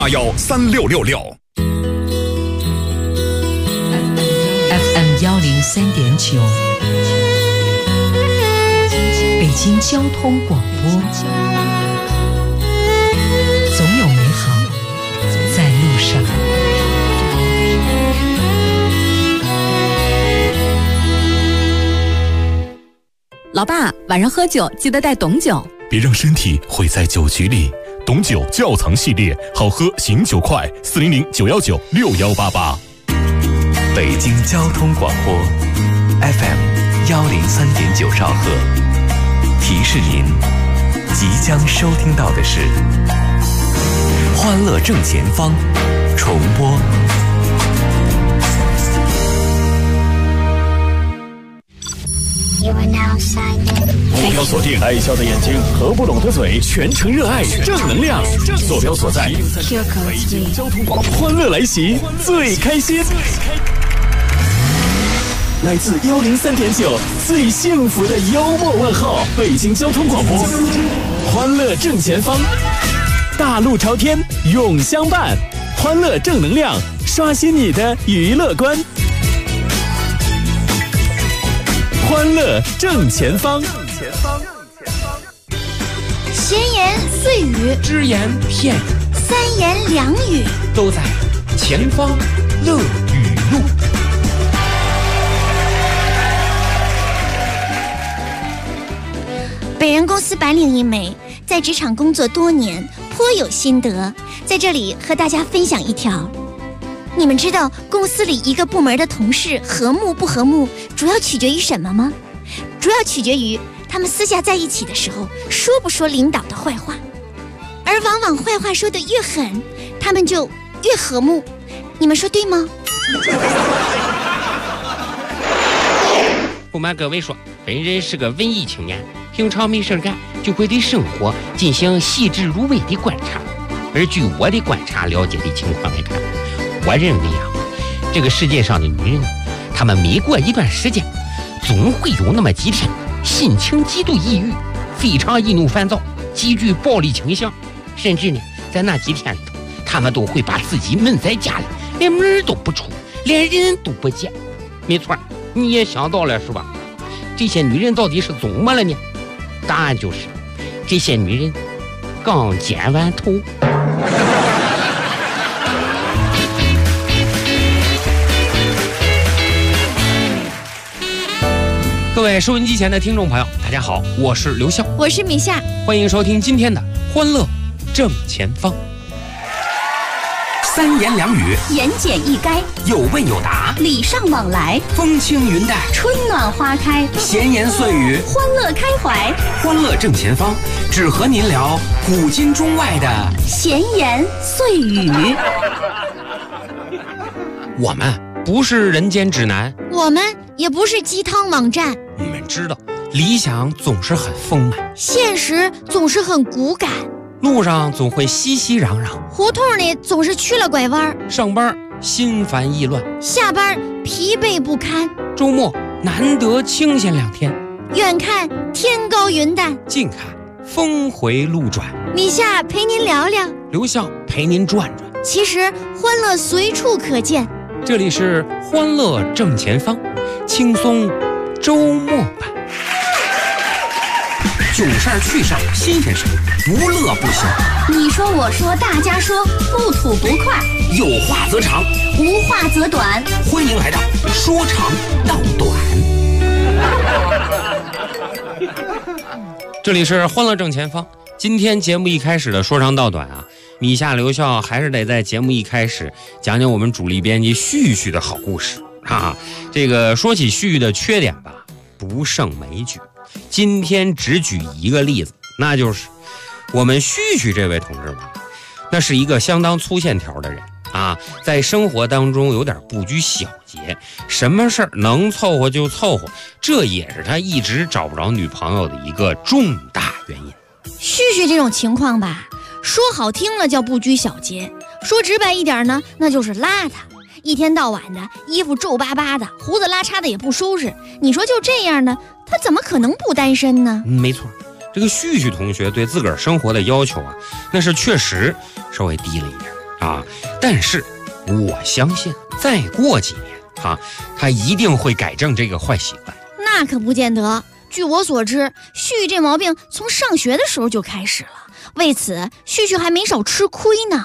813666。 FM 103.9，北京交通广播，总有美好在路上。 老爸，晚上喝酒记得带董酒， 别让身体毁在酒局里。董酒窖藏系列，好喝醒酒快，400-919-6188。 北京交通广播 FM 103.9兆赫，提示您即将收听到的是欢乐正前方重播。 目标锁定爱笑的眼睛和不拢的嘴，全程热爱正能量。坐标所在北京交通广播，欢乐来袭，最开心。来自103.9最幸福的幽默问候，北京交通广播，欢乐正前方，大路朝天永相伴，欢乐正能量，刷新你的娱乐观。欢乐正前方， 闲言碎语， 只言片语， 三言两语， 都在前方乐语录。 本人公司白领一枚，在职场工作多年，颇有心得，在这里和大家分享一条。你们知道公司里一个部门的同事和睦不和睦，主要取决于什么吗？主要取决于他们私下在一起的时候说不说领导的坏话，而往往坏话说得越狠，他们就越和睦。你们说对吗？ 不瞒各位说，本人是个文艺青年，平常没事干就会对生活进行细致入微的观察。而据我的观察了解的情况来看，我认为啊，这个世界上的女人，她们每过一段时间，总会有那么几天心情极度抑郁，非常易怒烦躁，极具暴力倾向，甚至呢，在那几天里头，她们都会把自己闷在家里，连门都不出，连人都不见。没错，你也想到了是吧？这些女人到底是怎么了呢？答案就是，这些女人刚剪完头。各位收音机前的听众朋友，大家好，我是刘笑， 我是米夏， 欢迎收听今天的欢乐正前方。三言两语， 言简意赅， 有问有答， 礼尚往来， 风轻云淡， 春暖花开， 闲言碎语， 欢乐开怀。 欢乐正前方，只和您聊古今中外的闲言碎语。 我们不是人间指南， 我们也不是鸡汤网站。 你们知道，理想总是很丰满， 现实总是很骨感， 路上总会熙熙攘攘， 胡同里总是去了拐弯， 上班心烦意乱， 下班疲惫不堪， 周末难得清闲2天， 远看天高云淡， 近看峰回路转。 米夏陪您聊聊， 刘笑陪您转转。 其实欢乐随处可见， 这里是欢乐正前方，轻松周末版。囧事儿趣事儿新鲜事儿，不乐不休。 你说我说大家说，不吐不快， 有话则长， 无话则短。 欢迎来到说长道短。这里是欢乐正前方。今天节目一开始的说长道短啊，米夏刘笑还是得在节目一开始讲讲我们主力编辑旭旭的好故事啊。这个说起旭旭的缺点吧，不胜枚举。今天只举一个例子，那就是我们旭旭这位同志吧，那是一个相当粗线条的人啊，在生活当中有点不拘小节，什么事儿能凑合就凑合，这也是他一直找不着女朋友的一个重大原因。 旭旭这种情况吧，说好听了叫不拘小节，说直白一点呢，那就是邋遢，一天到晚的衣服皱巴巴的，胡子拉碴的也不收拾。你说就这样呢，他怎么可能不单身呢？ 没错，这个旭旭同学对自个儿生活的要求啊，那是确实稍微低了一点啊。但是我相信再过几年啊，他一定会改正这个坏习惯。 那可不见得。据我所知，旭旭这毛病从上学的时候就开始了，为此旭旭还没少吃亏呢。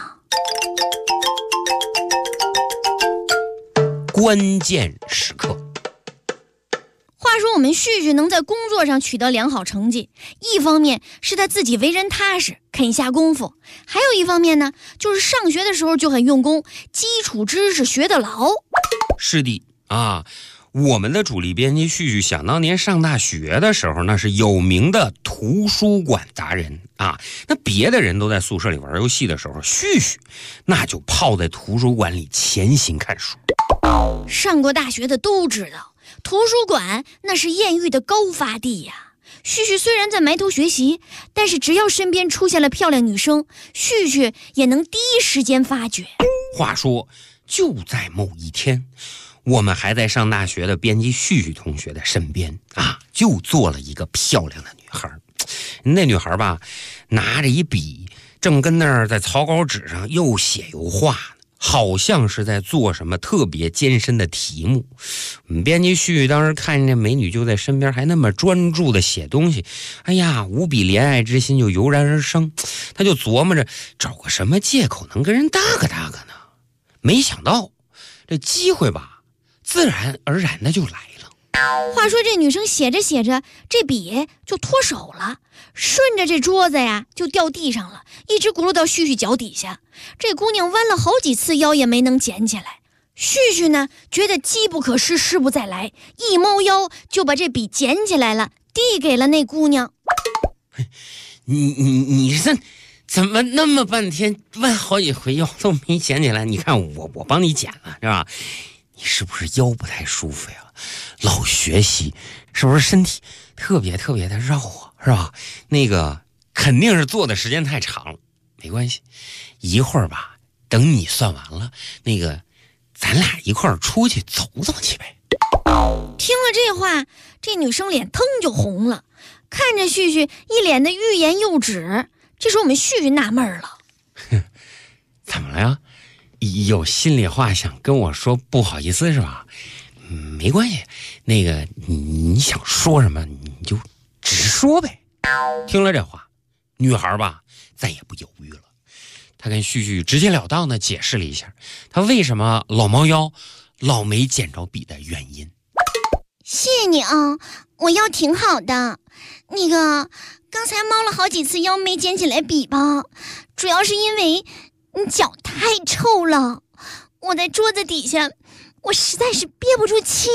关键时刻。 话说我们旭旭能在工作上取得良好成绩，一方面是他自己为人踏实，肯下功夫，还有一方面呢，就是上学的时候就很用功，基础知识学得牢。 是的啊，我们的主力编辑旭旭想当年上大学的时候，那是有名的图书馆达人啊。那别的人都在宿舍里玩游戏的时候，旭旭那就泡在图书馆里潜心看书。 上过大学的都知道，图书馆那是艳遇的高发地呀。旭旭虽然在埋头学习，但是只要身边出现了漂亮女生，旭旭也能第一时间发觉。 话说，就在某一天，我们还在上大学的编辑旭旭同学的身边啊，就坐了一个漂亮的女孩。那女孩吧，拿着一笔，正跟那儿在草稿纸上又写又画呢，好像是在做什么特别艰深的题目。我们编辑旭旭当时看见这美女就在身边，还那么专注的写东西，哎呀，无比怜爱之心就油然而生。他就琢磨着找个什么借口能跟人搭个搭个呢。没想到这机会吧，自然而然的就来了。 话说这女生写着写着，这笔就脱手了，顺着这桌子呀就掉地上了，一直轱辘到旭旭脚底下。这姑娘弯了好几次腰也没能捡起来。旭旭呢，觉得机不可失，失不再来，一猫腰就把这笔捡起来了，递给了那姑娘。 你这怎么那么半天问好几回腰都没捡起来？你看我帮你捡了是吧？你是不是腰不太舒服呀？老学习是不是身体特别的绕啊？是吧？那个肯定是坐的时间太长了。没关系，一会儿吧，等你算完了，那个咱俩一块儿出去走走去呗。 听了这话，这女生脸腾就红了，看着旭旭一脸的欲言又止。这时候我们旭旭纳闷了， 怎么了呀？有心里话想跟我说，不好意思是吧？没关系，那个你想说什么你就直说呗。听了这话，女孩吧再也不犹豫了，她跟旭旭直截了当的解释了一下她为什么老猫腰老没捡着笔的原因。 谢谢你啊，我腰挺好的。那个刚才猫了好几次腰没捡起来笔吧，主要是因为你脚太臭了，我在桌子底下，我实在是憋不住气。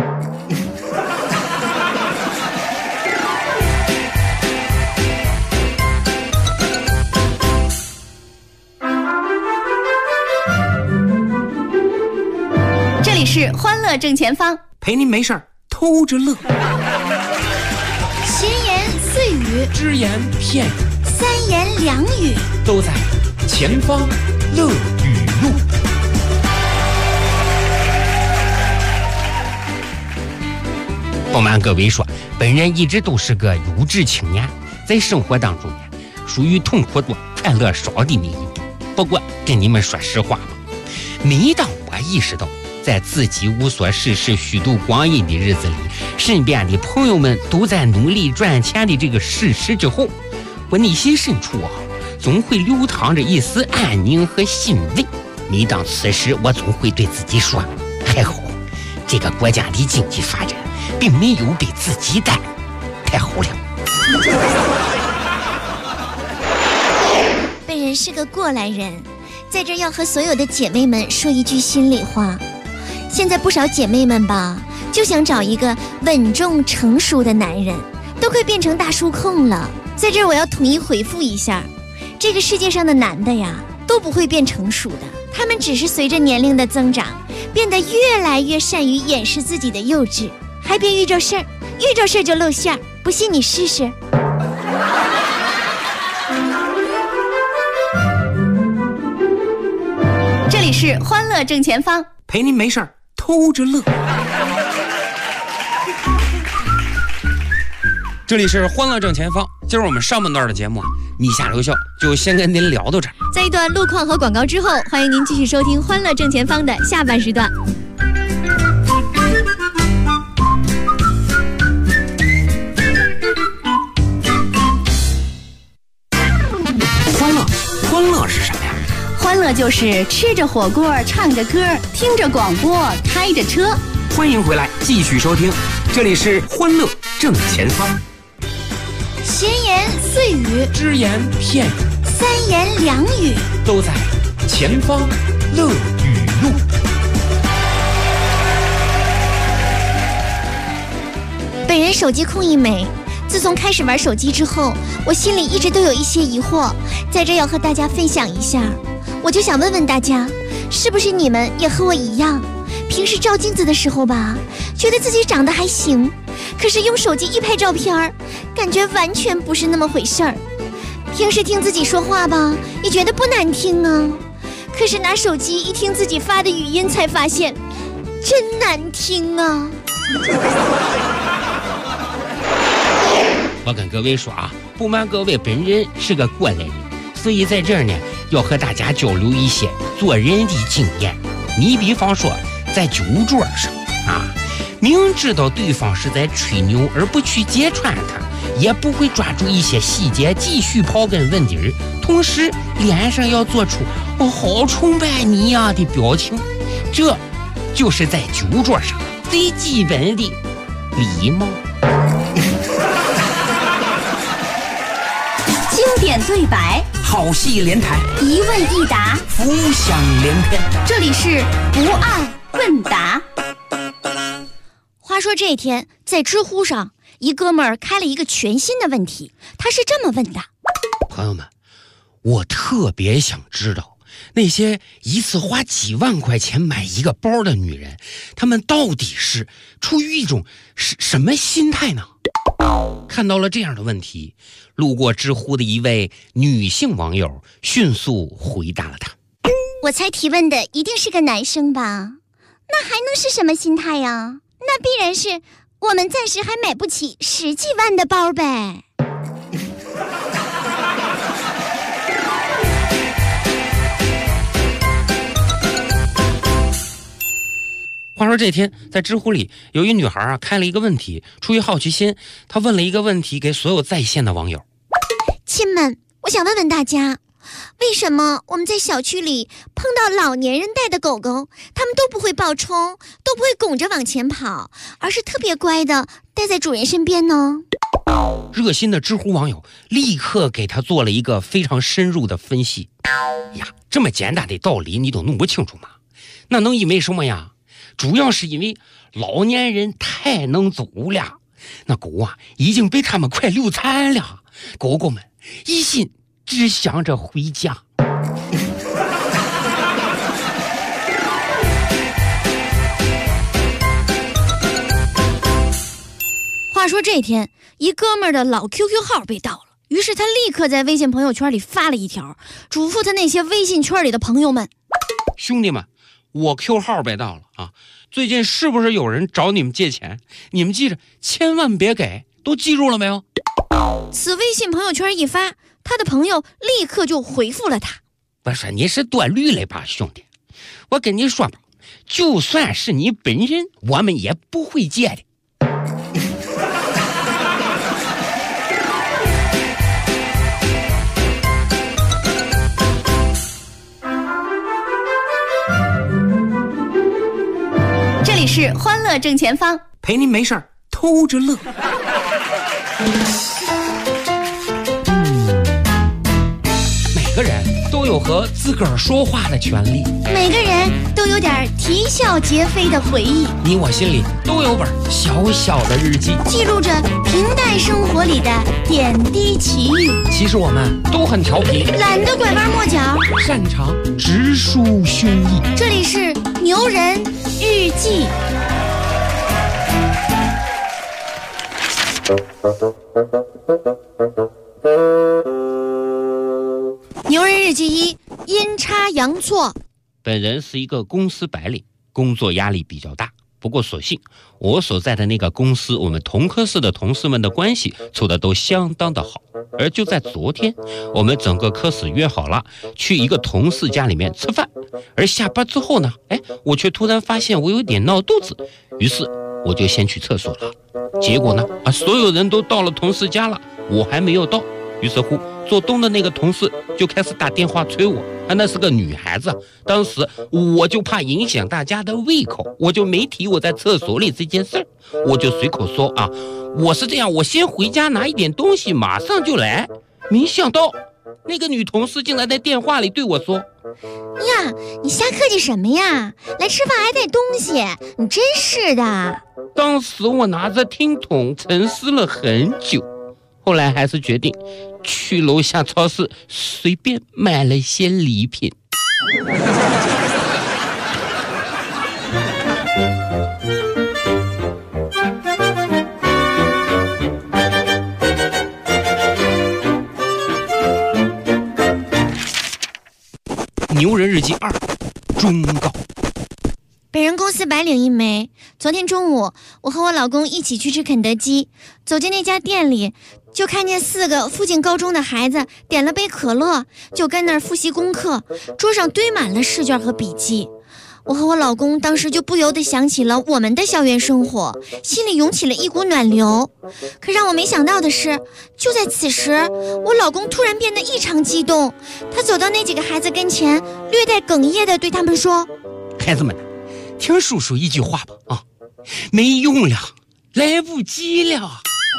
这里是欢乐正前方， 陪您没事偷着乐， 闲言碎语， 只言片语， 三言两语， 都在前方乐语录。不瞒各位说，本人一直都是个优质青年，在生活当中属于痛苦多快乐少的那一种。不过跟你们说实话吧，每当我意识到在自己无所事事虚度光阴的日子里，身边的朋友们都在努力赚钱的这个事实之后，我内心深处总会流淌着一丝安宁和欣慰。每当此时，我总会对自己说，还好这个国家的经济发展并没有被自己耽误，太好了。 本人是个过来人，在这要和所有的姐妹们说一句心里话。现在不少姐妹们吧，就想找一个稳重成熟的男人，都快变成大叔控了。在这儿我要统一回复一下，这个世界上的男的呀，都不会变成熟的，他们只是随着年龄的增长，变得越来越善于掩饰自己的幼稚。还别遇着事儿，遇着事儿就露馅儿，不信你试试。 这里是欢乐正前方， 陪您没事偷着乐。这里是欢乐正前方，今儿我们上半段的节目米下留校就先跟您聊到这儿。 在一段路况和广告之后，欢迎您继续收听《欢乐正前方》的下半时段。 欢乐是什么呀？ 欢乐就是吃着火锅，唱着歌，听着广播，开着车。 欢迎回来，继续收听，这里是欢乐正前方。 闲言碎语， 只言片语， 三言两语， 都在前方乐语录。 本人手机控一枚，自从开始玩手机之后，我心里一直都有一些疑惑，在这要和大家分享一下。我就想问问大家，是不是你们也和我一样，平时照镜子的时候吧，觉得自己长得还行，可是用手机一拍照片，感觉完全不是那么回事儿。平时听自己说话吧，也觉得不难听啊，可是拿手机一听自己发的语音，才发现真难听啊。 我跟各位说啊，不瞒各位，本人是个过来人，所以在这儿呢，要和大家交流一些做人的经验。你比方说，在酒桌上啊，明知道对方是在吹牛而不去揭穿他，也不会抓住一些细节继续刨根问底儿，同时脸上要做出我好崇拜你呀的表情，这就是在酒桌上最基本的礼貌。 经典对白， 好戏连台， 一问一答， 浮想联翩。 这里是不爱问答。 话说这天，在知乎上，一哥们儿开了一个全新的问题，他是这么问的： 朋友们，我特别想知道，那些一次花几万块钱买一个包的女人，她们到底是出于一种什么心态呢？看到了这样的问题，路过知乎的一位女性网友迅速回答了他： 我猜提问的一定是个男生吧？那还能是什么心态呀？那必然是我们暂时还买不起10几万的包呗。 话说这天在知乎里有一女孩啊开了一个问题，出于好奇心，她问了一个问题给所有在线的网友： 亲们，我想问问大家，为什么我们在小区里碰到老年人带的狗狗，他们都不会暴冲，都不会拱着往前跑，而是特别乖的待在主人身边呢？ 热心的知乎网友立刻给他做了一个非常深入的分析。呀，这么简单的道理你都弄不清楚吗？那能因为什么呀？主要是因为老年人太能走了，那狗啊已经被他们快溜残了，狗狗们一心只想着回家。 话说这天，一哥们儿的老 QQ 号被盗了，于是他立刻在微信朋友圈里发了一条，嘱咐他那些微信圈里的朋友们： 兄弟们，我 Q 号被盗了啊！最近是不是有人找你们借钱？你们记着，千万别给，都记住了没有？ 此微信朋友圈一发，他的朋友立刻就回复了他： 我说你是多虑了吧，兄弟！我跟你说吧，就算是你本人，我们也不会借的。 这里是欢乐正前方， 陪您没事儿偷着乐。每个人都有和自个儿说话的权利， 每个人都有点啼笑皆非的回忆， 你我心里都有本小小的日记， 记录着平淡生活里的点滴奇遇。 其实我们都很调皮， 懒得拐弯抹角， 擅长直抒胸臆。 这里是牛人日记。牛人日记1：阴差阳错。 本人是一个公司白领，工作压力比较大， 不过所幸我所在的那个公司，我们同科室的同事们的关系处得都相当的好。而就在昨天，我们整个科室约好了去一个同事家里面吃饭，而下班之后呢，我却突然发现我有点闹肚子，于是我就先去厕所了。结果呢，所有人都到了同事家了，我还没有到。于是乎，做东的那个同事就开始打电话催我，那是个女孩子。当时我就怕影响大家的胃口，我就没提我在厕所里这件事儿，我就随口说我是这样，我先回家拿一点东西，马上就来。没想到那个女同事竟然在电话里对我说：“ 呀，你瞎客气什么呀？来吃饭还带东西，你真是的。” 当时我拿着听筒沉思了很久，后来还是决定去楼下超市随便买了些礼品。牛人日记2忠告。 本人公司白领一枚。昨天中午，我和我老公一起去吃肯德基，走进那家店里，就看见4个附近高中的孩子点了杯可乐，就跟那儿复习功课，桌上堆满了试卷和笔记。我和我老公当时就不由得想起了我们的校园生活，心里涌起了一股暖流。可让我没想到的是，就在此时，我老公突然变得异常激动，他走到那几个孩子跟前，略带哽咽地对他们说：“ 孩子们，听叔叔一句话吧，没用了，来不及了。”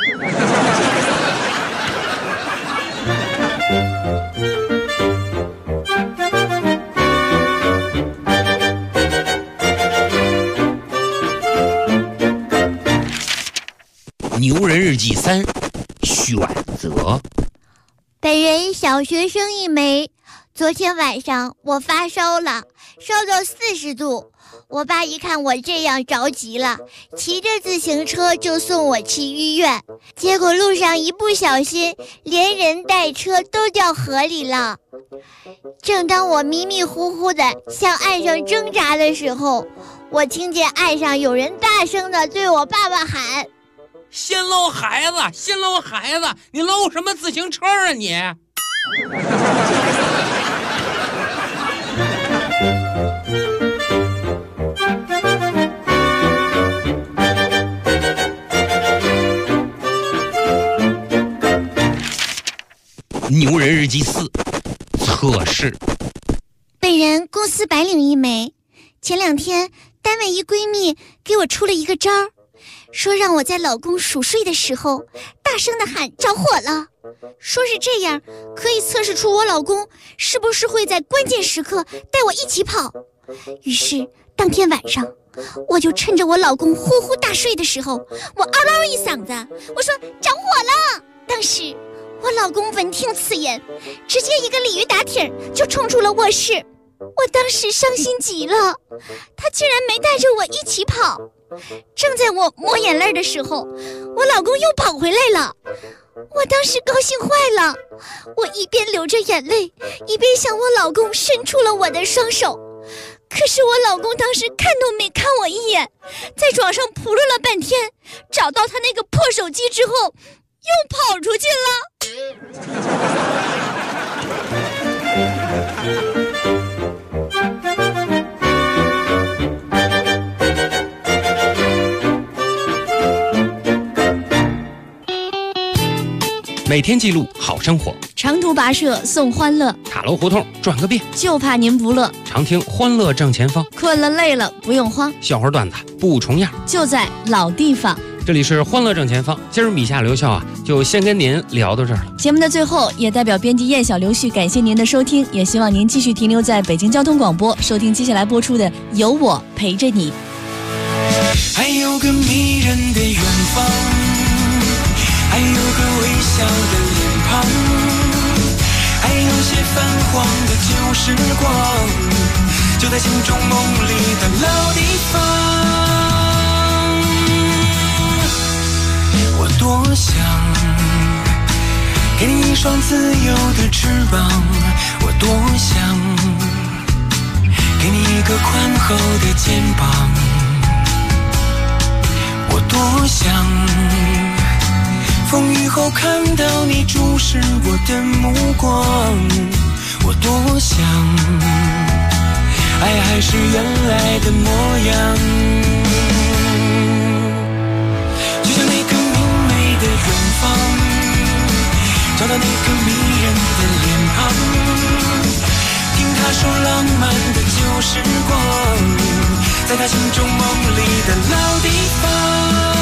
牛人日记3选择。 本人小学生一枚。昨天晚上我发烧了，烧到40度。我爸一看我这样着急了，骑着自行车就送我去医院。结果路上一不小心，连人带车都掉河里了。正当我迷迷糊糊的向岸上挣扎的时候，我听见岸上有人大声的对我爸爸喊：“ 先捞孩子，先捞孩子，你捞什么自行车啊你？”牛人日记4测试。 本人公司白领一枚。前2天单位一闺蜜给我出了一个招，说让我在老公熟睡的时候大声的喊着火了，说是这样可以测试出我老公是不是会在关键时刻带我一起跑。于是当天晚上，我就趁着我老公呼呼大睡的时候，我嗷嗷一嗓子，我说着火了。当时我老公闻听此言，直接一个鲤鱼打挺就冲出了卧室。我当时伤心极了，他竟然没带着我一起跑。正在我抹眼泪的时候，我老公又跑回来了。我当时高兴坏了，我一边流着眼泪，一边向我老公伸出了我的双手。可是我老公当时看都没看我一眼，在床上扑噜了半天，找到他那个破手机之后，又跑出去了。 每天记录好生活， 长途跋涉送欢乐， 塔楼胡同转个遍， 就怕您不乐。 常听欢乐正前方， 困了累了不用慌， 笑话段子不重样， 就在老地方。 这里是欢乐正前方，今儿米夏刘笑就先跟您聊到这儿了。 节目的最后，也代表编辑燕小刘旭感谢您的收听，也希望您继续停留在北京交通广播，收听接下来播出的《有我陪着你》。 还有个迷人的远方，还有个微笑的脸庞，还有些泛黄的旧时光，就在心中梦里的老地方。我多想给你一双自由的翅膀，我多想给你一个宽厚的肩膀， 多想风雨后看到你注视我的目光，我多想爱还是原来的模样，就像那个明媚的远方，找到那个迷人的脸庞，听他说浪漫的旧时光，在他心中梦里的老地方。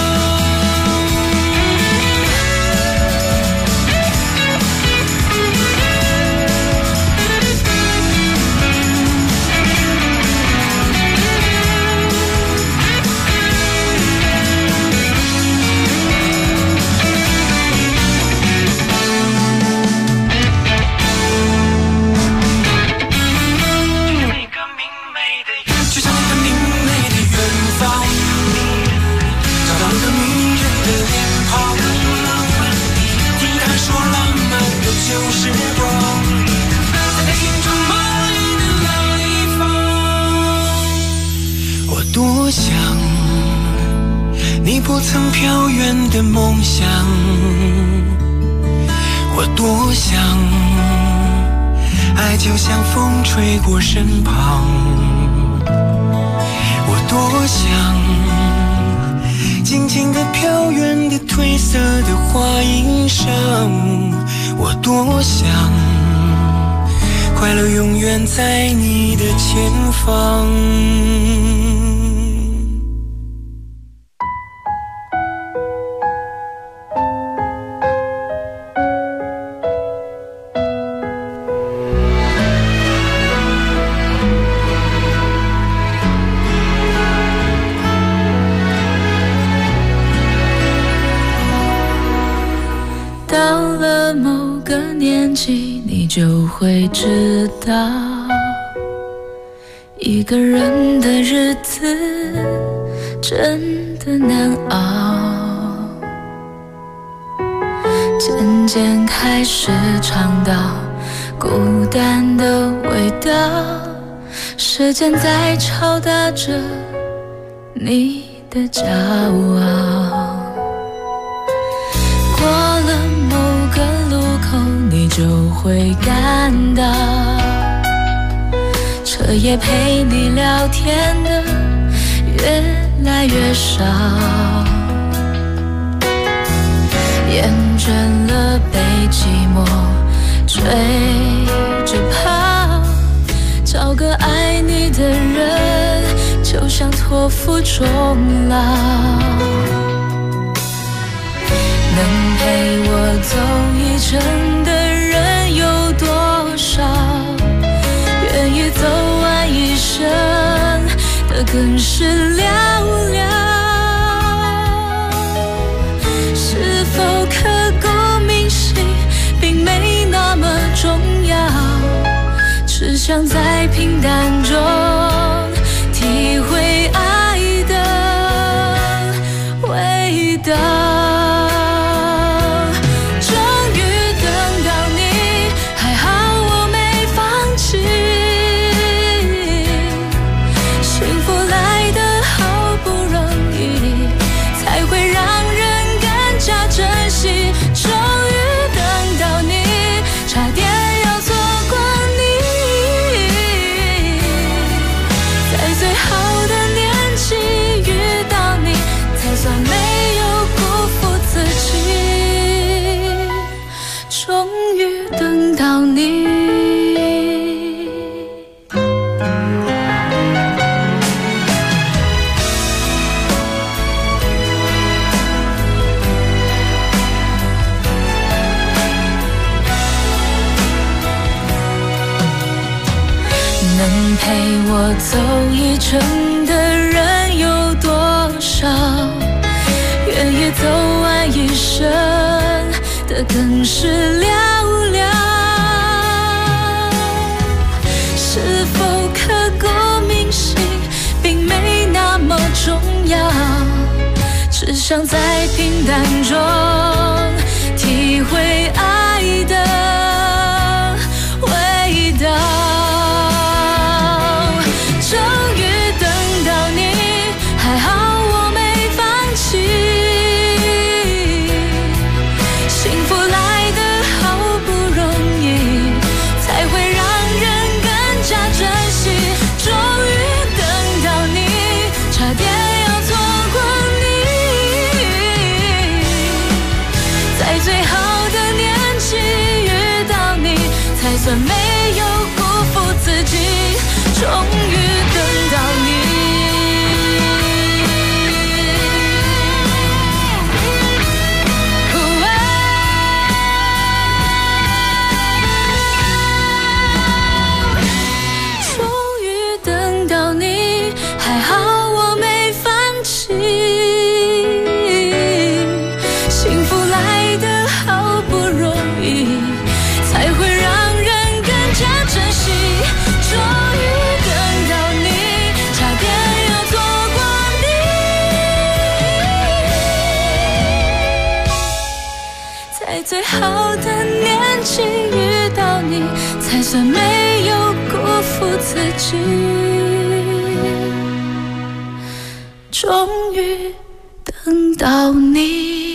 旧时光，在他心中梦里的老地方。我多想你不曾飘远的梦想，我多想爱就像风吹过身旁，我多想静静地飘远的褪色的花衣裳，我多想快乐永远在你的前方。 到了某个年纪，你就会知道，一个人的日子真的难熬，渐渐开始尝到孤单的味道，时间在敲打着你的骄傲，过了某个路口，你就会感到彻夜陪你聊天的越来越少，厌倦了被寂寞追着跑，找个爱你的人就像托付终老，能陪我走一程的人有多少？愿意走完一生的更是寥寥。是否刻骨铭心，并没那么重要，只想在平淡中体会爱的味道。陪我走一程的人有多少？愿意走完一生的更是寥寥。是否刻骨铭心，并没那么重要，只想在平淡中体会爱的味道。终于等到你，还好我没放弃。 算没有辜负自己，终于等到你。最好的年纪遇到你，才算没有辜负自己，终于等到你。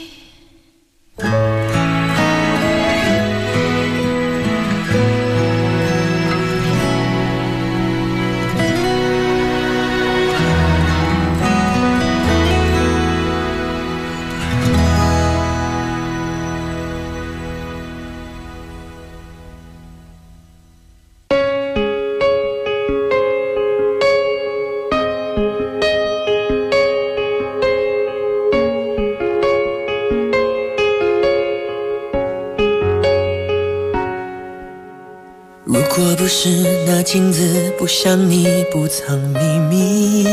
如果不是那镜子不像你不藏秘密，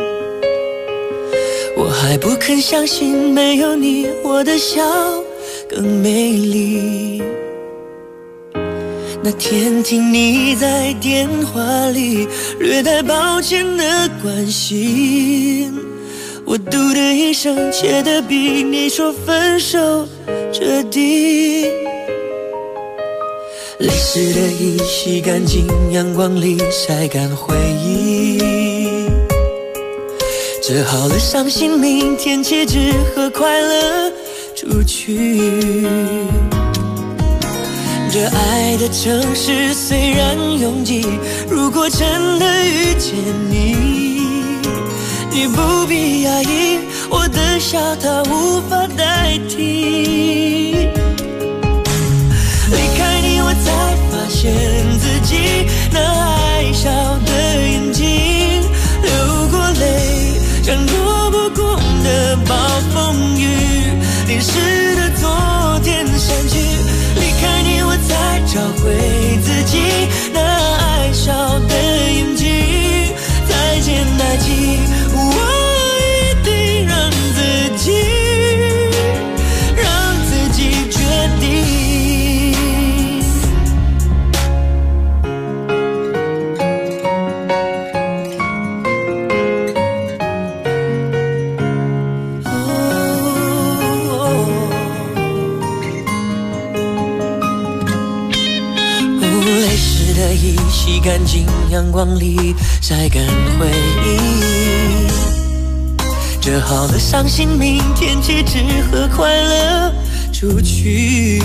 我还不肯相信没有你我的笑更美丽。那天听你在电话里略带抱歉的关心，我嘟的一声切得比你说分手彻底。泪湿的衣洗干净，阳光里晒干回忆，折好了伤心，明天起只和快乐出去。这爱的城市虽然拥挤，如果真的遇见你，你不必压抑，我的笑它无法代替。离开你我才发现自己那爱笑的眼睛，流过泪像躲不过的暴风雨，淋湿的昨天散去。离开你我才找回自己那爱笑的眼睛，再见爱情，我一定让自己决定。洗干净，阳光里晒干回忆，折好了伤心，明天起只和快乐出去。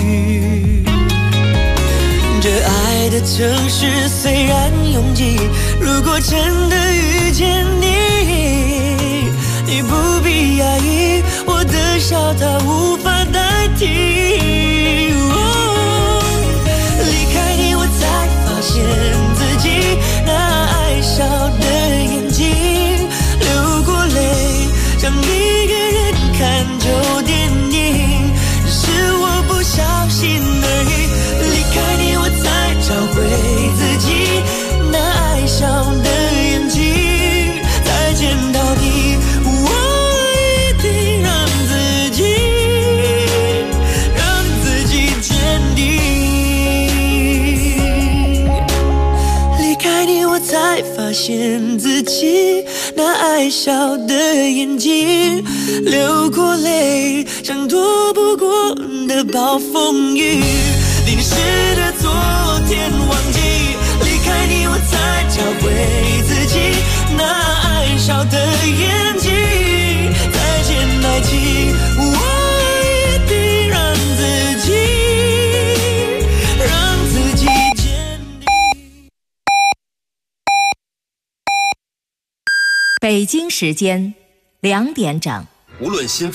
这爱的城市虽然拥挤，如果真的遇见你，你不必压抑，我的笑它无法代替。离开你我才发现自己那爱笑的眼睛，流过泪像一个人看旧电影，只是我不小心而已。离开你我才找回自己那爱笑的眼睛，再见到你，我一定让自己坚定。才发现自己那爱笑的眼睛，流过泪像躲不过的暴风雨，淋湿的昨天忘记。离开你我才找回自己那爱笑的眼睛，再见爱情，我一定让自己北京时间2点整。 无论心